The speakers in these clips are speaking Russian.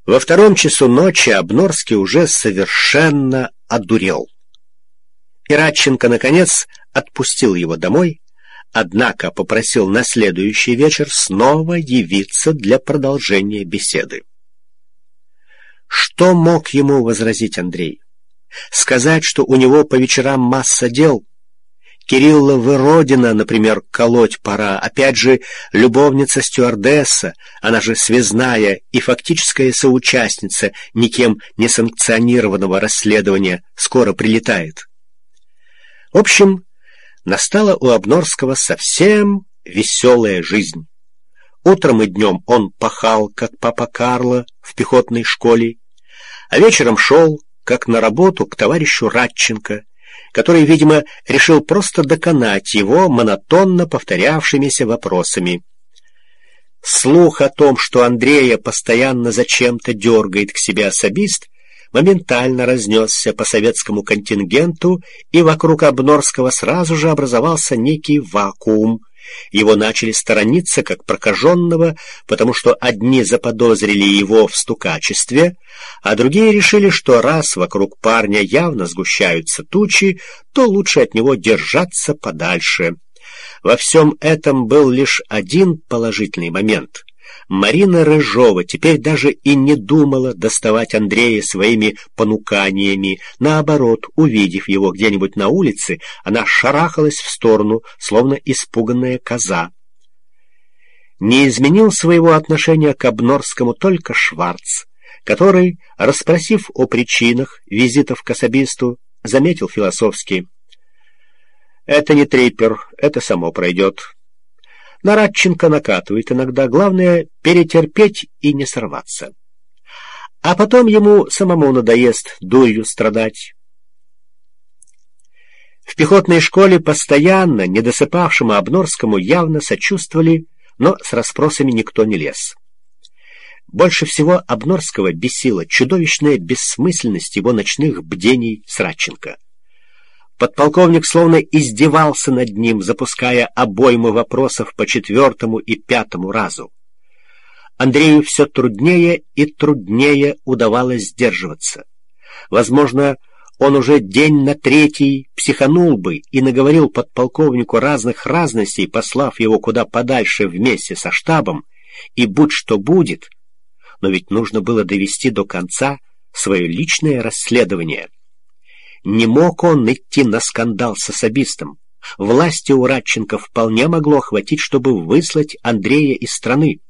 Во 2 часу ночи Обнорский уже совершенно одурел. И Радченко, наконец, отпустил его домой, однако попросил на следующий вечер снова явиться для продолжения беседы. Что мог ему возразить Андрей? Сказать, что у него по вечерам масса дел? Кирилла Выродина, например, колоть пора. Опять же, любовница-стюардесса, она же связная и фактическая соучастница никем не санкционированного расследования, скоро прилетает. В общем, настала у Обнорского совсем веселая жизнь. Утром и днем он пахал, как папа Карло в пехотной школе, а вечером шел, как на работу, к товарищу Радченко, который, видимо, решил просто доконать его монотонно повторявшимися вопросами. Слух о том, что Андрея постоянно зачем-то дергает к себе особист, моментально разнесся по советскому контингенту, и вокруг Обнорского сразу же образовался некий вакуум. Его начали сторониться как прокаженного, потому что одни заподозрили его в стукачестве, а другие решили, что раз вокруг парня явно сгущаются тучи, то лучше от него держаться подальше. Во всем этом был лишь один положительный момент. Марина Рыжова теперь даже и не думала доставать Андрея своими понуканиями. Наоборот, увидев его где-нибудь на улице, она шарахалась в сторону, словно испуганная коза. Не изменил своего отношения к Обнорскому только Шварц, который, расспросив о причинах визитов к особисту, заметил философски: «Это не трипер, это само пройдет». На Радченко накатывает иногда, главное — перетерпеть и не сорваться. А потом ему самому надоест дурью страдать. В пехотной школе постоянно недосыпавшему Обнорскому явно сочувствовали, но с расспросами никто не лез. Больше всего Обнорского бесила чудовищная бессмысленность его ночных бдений с Радченко. Подполковник словно издевался над ним, запуская обойму вопросов по 4-му и 5-му разу. Андрею все труднее и труднее удавалось сдерживаться. Возможно, он уже день на 3-й психанул бы и наговорил подполковнику разных разностей, послав его куда подальше вместе со штабом, и будь что будет, но ведь нужно было довести до конца свое личное расследование. Не мог он идти на скандал с особистом. Власти у Радченко вполне могло хватить, чтобы выслать Андрея из страны.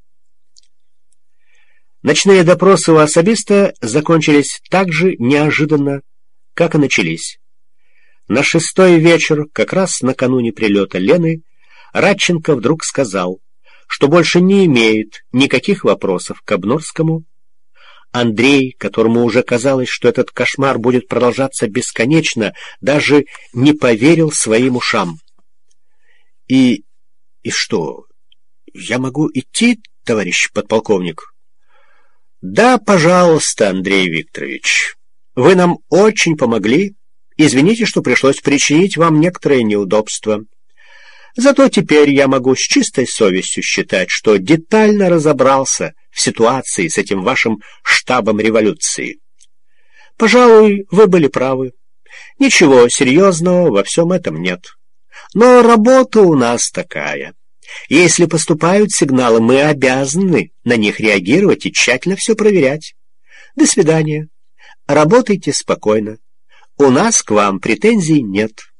Ночные допросы у особиста закончились так же неожиданно, как и начались. На 6-й вечер, как раз накануне прилета Лены, Радченко вдруг сказал, что больше не имеет никаких вопросов к Обнорскому. Андрей, которому уже казалось, что этот кошмар будет продолжаться бесконечно, даже не поверил своим ушам. И что, я могу идти, товарищ подполковник? Да, пожалуйста, Андрей Викторович. Вы нам очень помогли. Извините, что пришлось причинить вам некоторые неудобства. Зато теперь я могу с чистой совестью считать, что детально разобрался в ситуации с этим вашим штабом революции. Пожалуй, вы были правы. Ничего серьезного во всем этом нет. Но работа у нас такая. Если поступают сигналы, мы обязаны на них реагировать и тщательно все проверять. До свидания. Работайте спокойно. У нас к вам претензий нет.